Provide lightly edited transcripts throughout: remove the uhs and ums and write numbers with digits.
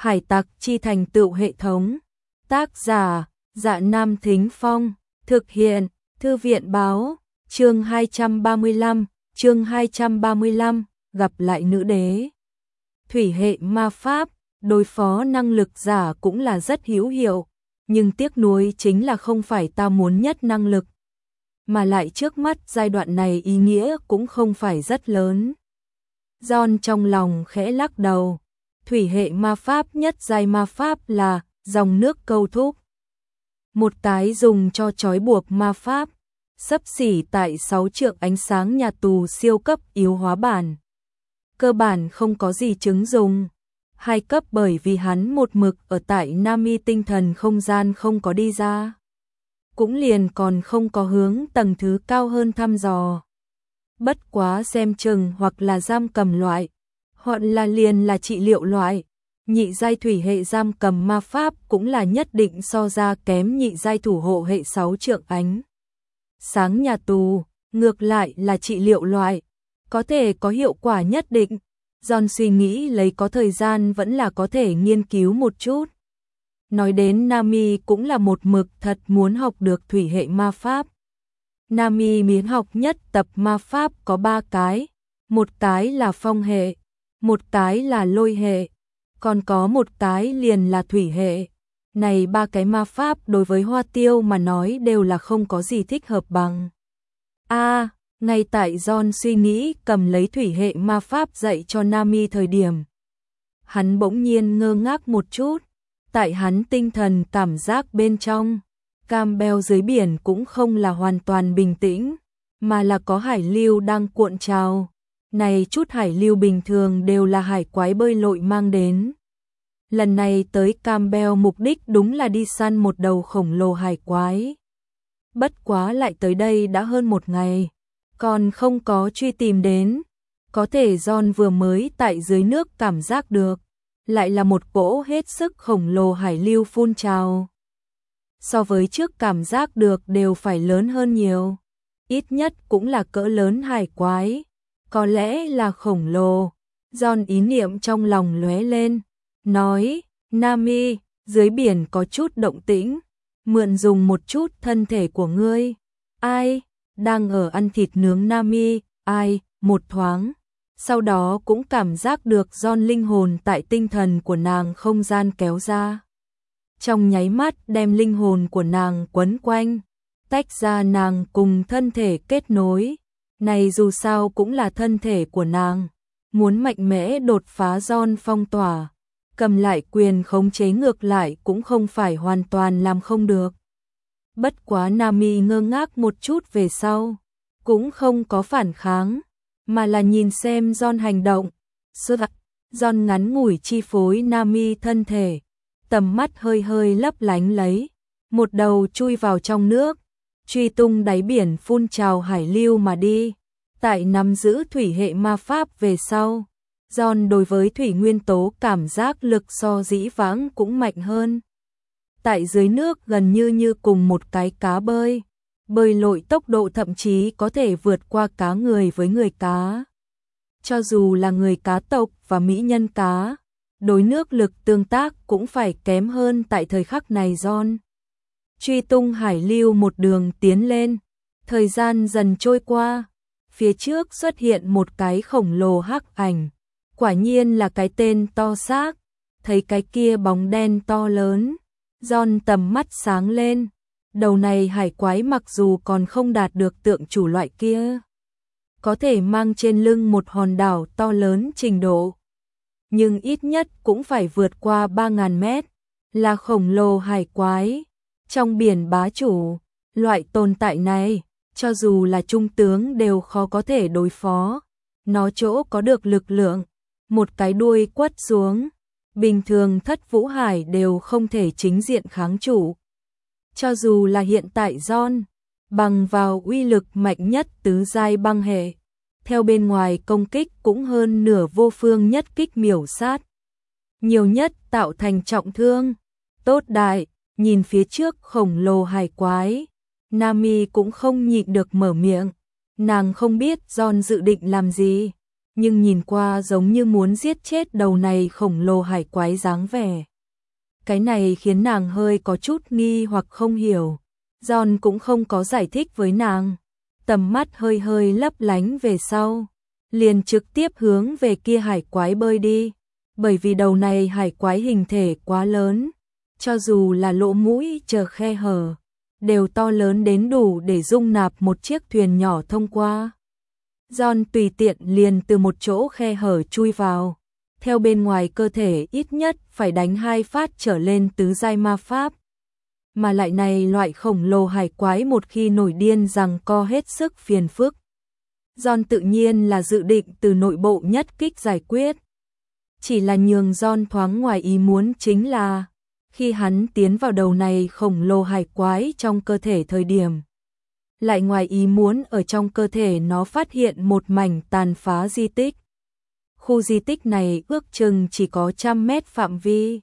Hải tặc chi thành tựu hệ thống. Tác giả, Dạ Nam Thính Phong. Thực hiện, Thư viện Báo. Chương 235, gặp lại nữ đế. Thủy hệ ma pháp, đối phó năng lực giả cũng là rất hữu hiệu, nhưng tiếc nuối chính là không phải ta muốn nhất năng lực. Mà lại trước mắt giai đoạn này ý nghĩa cũng không phải rất lớn. John trong lòng khẽ lắc đầu. Thủy hệ ma pháp nhất giai ma pháp là dòng nước câu thúc. Một cái dùng cho trói buộc ma pháp, xấp xỉ tại 6 trượng ánh sáng nhà tù siêu cấp yếu hóa bản. Cơ bản không có gì chứng dùng. 2 cấp bởi vì hắn một mực ở tại Nami tinh thần không gian không có đi ra. Cũng liền còn không có hướng tầng thứ cao hơn thăm dò. Bất quá xem chừng hoặc là giam cầm loại, hoặc là liền là trị liệu loại. Nhị giai thủy hệ giam cầm ma pháp cũng là nhất định so ra kém nhị giai thủ hộ hệ 6 trượng ánh sáng nhà tù, ngược lại là trị liệu loại, có thể có hiệu quả nhất định. John suy nghĩ lấy có thời gian vẫn là có thể nghiên cứu một chút. Nói đến Nami cũng là một mực thật muốn học được thủy hệ ma pháp. Nami miễn học nhất tập ma pháp có 3 cái, một cái là phong hệ, một cái là lôi hệ, còn có một cái liền là thủy hệ. Này 3 cái ma pháp đối với Hoa Tiêu mà nói đều là không có gì thích hợp bằng. Ngay tại John suy nghĩ cầm lấy thủy hệ ma pháp dạy cho Nami thời điểm, hắn bỗng nhiên ngơ ngác một chút. Tại hắn tinh thần cảm giác bên trong, Campbell dưới biển cũng không là hoàn toàn bình tĩnh, mà là có hải lưu đang cuộn trào. Này chút hải lưu bình thường đều là hải quái bơi lội mang đến. Lần này tới Campbell mục đích đúng là đi săn một đầu khổng lồ hải quái. Bất quá lại tới đây đã hơn một ngày, còn không có truy tìm đến. Có thể John vừa mới tại dưới nước cảm giác được, lại là một cỗ hết sức khổng lồ hải lưu phun trào. So với trước cảm giác được đều phải lớn hơn nhiều. Ít nhất cũng là cỡ lớn hải quái. Có lẽ là khổng lồ. John ý niệm trong lòng lóe lên. Nói, Nami, dưới biển có chút động tĩnh. Mượn dùng một chút thân thể của ngươi. Ai? Đang ở ăn thịt nướng Nami. Ai? Một thoáng. Sau đó cũng cảm giác được John linh hồn tại tinh thần của nàng không gian kéo ra. Trong nháy mắt đem linh hồn của nàng quấn quanh, tách ra nàng cùng thân thể kết nối. Này dù sao cũng là thân thể của nàng, muốn mạnh mẽ đột phá John phong tỏa, cầm lại quyền khống chế ngược lại cũng không phải hoàn toàn làm không được. Bất quá Nami ngơ ngác một chút về sau, cũng không có phản kháng, mà là nhìn xem John hành động. John ngắn ngủi chi phối Nami thân thể, tầm mắt hơi hơi lấp lánh lấy, một đầu chui vào trong nước, truy tung đáy biển phun trào hải lưu mà đi. Tại nắm giữ thủy hệ ma pháp về sau, John đối với thủy nguyên tố cảm giác lực so dĩ vãng cũng mạnh hơn. Tại dưới nước gần như cùng một cái cá bơi. Bơi lội tốc độ thậm chí có thể vượt qua cá người với người cá. Cho dù là người cá tộc và mỹ nhân cá, đối nước lực tương tác cũng phải kém hơn tại thời khắc này. John truy tung hải lưu một đường tiến lên, thời gian dần trôi qua, phía trước xuất hiện một cái khổng lồ hắc ảnh, quả nhiên là cái tên to xác. Thấy cái kia bóng đen to lớn, John tầm mắt sáng lên. Đầu này hải quái mặc dù còn không đạt được tượng chủ loại kia, có thể mang trên lưng một hòn đảo to lớn trình độ, nhưng ít nhất cũng phải vượt qua 3.000 mét, là khổng lồ hải quái. Trong biển bá chủ, loại tồn tại này, cho dù là trung tướng đều khó có thể đối phó. Nó chỗ có được lực lượng, một cái đuôi quất xuống, bình thường Thất Vũ Hải đều không thể chính diện kháng chủ. Cho dù là hiện tại John, bằng vào uy lực mạnh nhất tứ giai băng hệ, theo bên ngoài công kích cũng hơn nửa vô phương nhất kích miểu sát. Nhiều nhất tạo thành trọng thương. Tốt đại, nhìn phía trước khổng lồ hải quái, Nami cũng không nhịn được mở miệng. Nàng không biết John dự định làm gì, nhưng nhìn qua giống như muốn giết chết đầu này khổng lồ hải quái dáng vẻ. Cái này khiến nàng hơi có chút nghi hoặc không hiểu. John cũng không có giải thích với nàng. Tầm mắt hơi hơi lấp lánh về sau, liền trực tiếp hướng về kia hải quái bơi đi. Bởi vì đầu này hải quái hình thể quá lớn, cho dù là lỗ mũi chờ khe hở, đều to lớn đến đủ để dung nạp một chiếc thuyền nhỏ thông qua. John tùy tiện liền từ một chỗ khe hở chui vào, theo bên ngoài cơ thể ít nhất phải đánh 2 phát trở lên tứ giai ma pháp. Mà lại này loại khổng lồ hải quái một khi nổi điên giằng co hết sức phiền phức. John tự nhiên là dự định từ nội bộ nhất kích giải quyết. Chỉ là nhường John thoáng ngoài ý muốn chính là, khi hắn tiến vào đầu này khổng lồ hải quái trong cơ thể thời điểm, lại ngoài ý muốn ở trong cơ thể nó phát hiện một mảnh tàn phá di tích. Khu di tích này ước chừng chỉ có 100 mét phạm vi.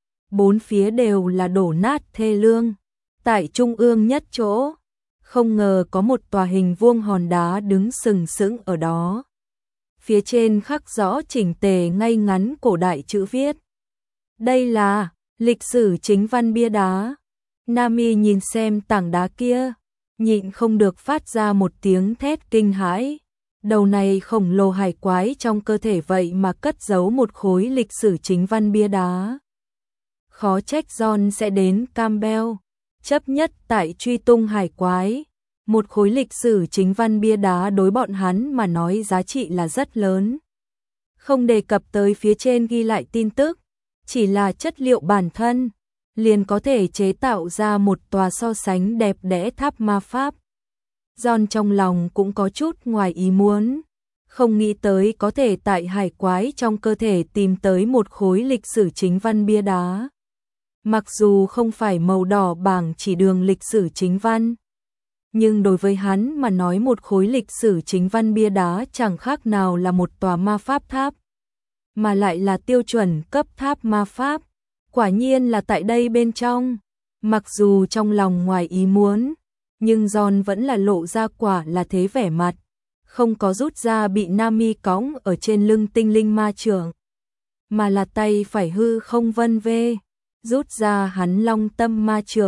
4 phía đều là đổ nát thê lương. Tại trung ương nhất chỗ, không ngờ có một tòa hình vuông hòn đá đứng sừng sững ở đó. Phía trên khắc rõ chỉnh tề ngay ngắn cổ đại chữ viết. Đây là lịch sử chính văn bia đá. Nami nhìn xem tảng đá kia, nhịn không được phát ra một tiếng thét kinh hãi. Đầu này khổng lồ hải quái trong cơ thể vậy mà cất giấu một khối lịch sử chính văn bia đá. Khó trách John sẽ đến Campbell, chấp nhất tại truy tung hải quái. Một khối lịch sử chính văn bia đá đối bọn hắn mà nói giá trị là rất lớn. Không đề cập tới phía trên ghi lại tin tức, chỉ là chất liệu bản thân, liền có thể chế tạo ra một tòa so sánh đẹp đẽ tháp ma pháp. John trong lòng cũng có chút ngoài ý muốn, không nghĩ tới có thể tại hải quái trong cơ thể tìm tới một khối lịch sử chính văn bia đá. Mặc dù không phải màu đỏ bảng chỉ đường lịch sử chính văn, nhưng đối với hắn mà nói một khối lịch sử chính văn bia đá chẳng khác nào là một tòa ma pháp tháp, mà lại là tiêu chuẩn cấp tháp ma pháp. Quả nhiên là tại đây bên trong. Mặc dù trong lòng ngoài ý muốn, nhưng John vẫn là lộ ra quả là thế vẻ mặt, không có rút ra bị Nami cõng ở trên lưng tinh linh ma trượng, mà là tay phải hư không vân vê, rút ra hắn long tâm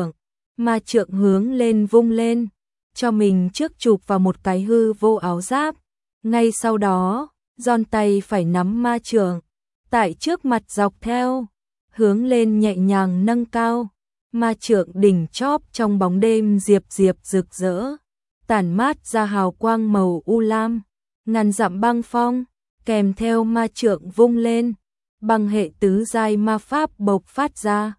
ma trượng hướng lên vung lên, cho mình trước chụp vào một cái hư vô áo giáp. Ngay sau đó, John tay phải nắm ma trượng, tại trước mặt dọc theo, hướng lên nhẹ nhàng nâng cao. Ma trượng đỉnh chóp trong bóng đêm diệp rực rỡ, tản mát ra hào quang màu u lam, ngàn dặm băng phong, kèm theo ma trượng vung lên, băng hệ tứ giai ma pháp bộc phát ra,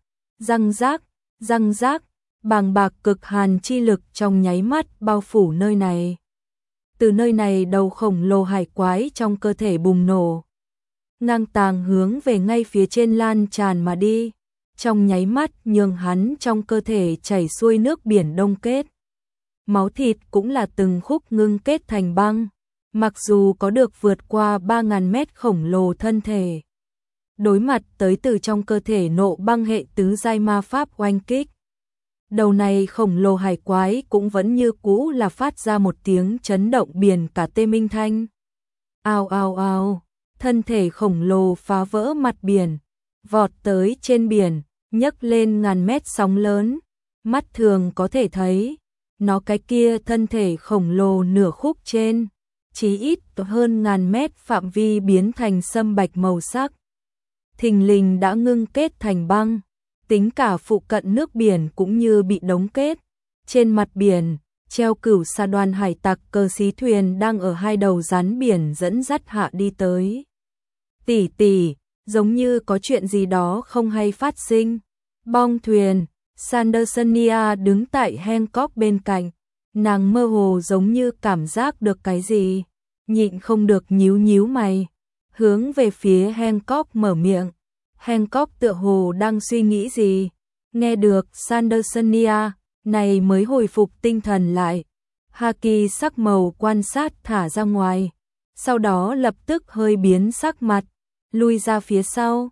răng rác, bàng bạc cực hàn chi lực trong nháy mắt bao phủ nơi này. Từ nơi này đầu khổng lồ hải quái trong cơ thể bùng nổ, ngang tàng hướng về ngay phía trên lan tràn mà đi. Trong nháy mắt nhường hắn trong cơ thể chảy xuôi nước biển đông kết. Máu thịt cũng là từng khúc ngưng kết thành băng, mặc dù có được vượt qua 3.000 mét khổng lồ thân thể. Đối mặt tới từ trong cơ thể nộ băng hệ tứ giai ma pháp oanh kích. Đầu này khổng lồ hải quái cũng vẫn như cũ là phát ra một tiếng chấn động biển cả tê minh thanh. Ao ao ao, thân thể khổng lồ phá vỡ mặt biển, vọt tới trên biển, nhấc lên ngàn mét sóng lớn. Mắt thường có thể thấy, nó cái kia thân thể khổng lồ nửa khúc trên, chí ít hơn ngàn mét phạm vi biến thành sâm bạch màu sắc. Thình lình đã ngưng kết thành băng, tính cả phụ cận nước biển cũng như bị đóng kết. Trên mặt biển, treo cửu sa đoàn hải tặc cờ xí thuyền đang ở hai đầu rắn biển dẫn dắt hạ đi tới. Tỷ, giống như có chuyện gì đó không hay phát sinh. Bong thuyền, Sandersonia đứng tại Hancock bên cạnh, nàng mơ hồ giống như cảm giác được cái gì, nhịn không được nhíu mày, hướng về phía Hancock mở miệng. Hancock tựa hồ đang suy nghĩ gì, nghe được Sandersonia này mới hồi phục tinh thần lại. Haki sắc màu quan sát thả ra ngoài, sau đó lập tức hơi biến sắc mặt, lui ra phía sau,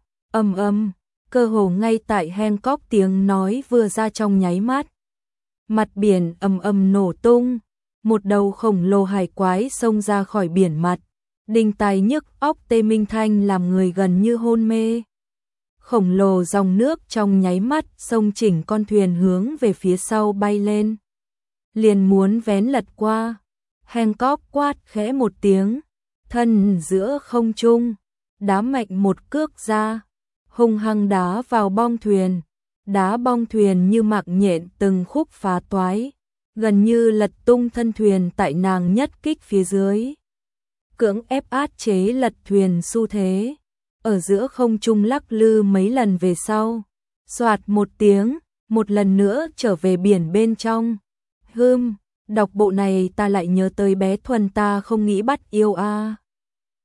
cơ hồ ngay tại Hancock tiếng nói vừa ra trong nháy mắt. Mặt biển ầm nổ tung, một đầu khổng lồ hải quái xông ra khỏi biển mặt, đinh tai nhức óc tê minh thanh làm người gần như hôn mê. Khổng lồ dòng nước trong nháy mắt xông chỉnh con thuyền hướng về phía sau bay lên. Liền muốn vén lật qua. Hancock quát khẽ một tiếng, thân giữa không trung, đá mạnh một cước ra, hung hăng đá vào bong thuyền. Đá bong thuyền như mạc nhện từng khúc phá toái, gần như lật tung thân thuyền tại nàng nhất kích phía dưới. Cưỡng ép áp chế lật thuyền xu thế, ở giữa không trung lắc lư mấy lần về sau, soạt một tiếng, một lần nữa trở về biển bên trong. Đọc bộ này ta lại nhớ tới bé Thuần ta không nghĩ bắt yêu a.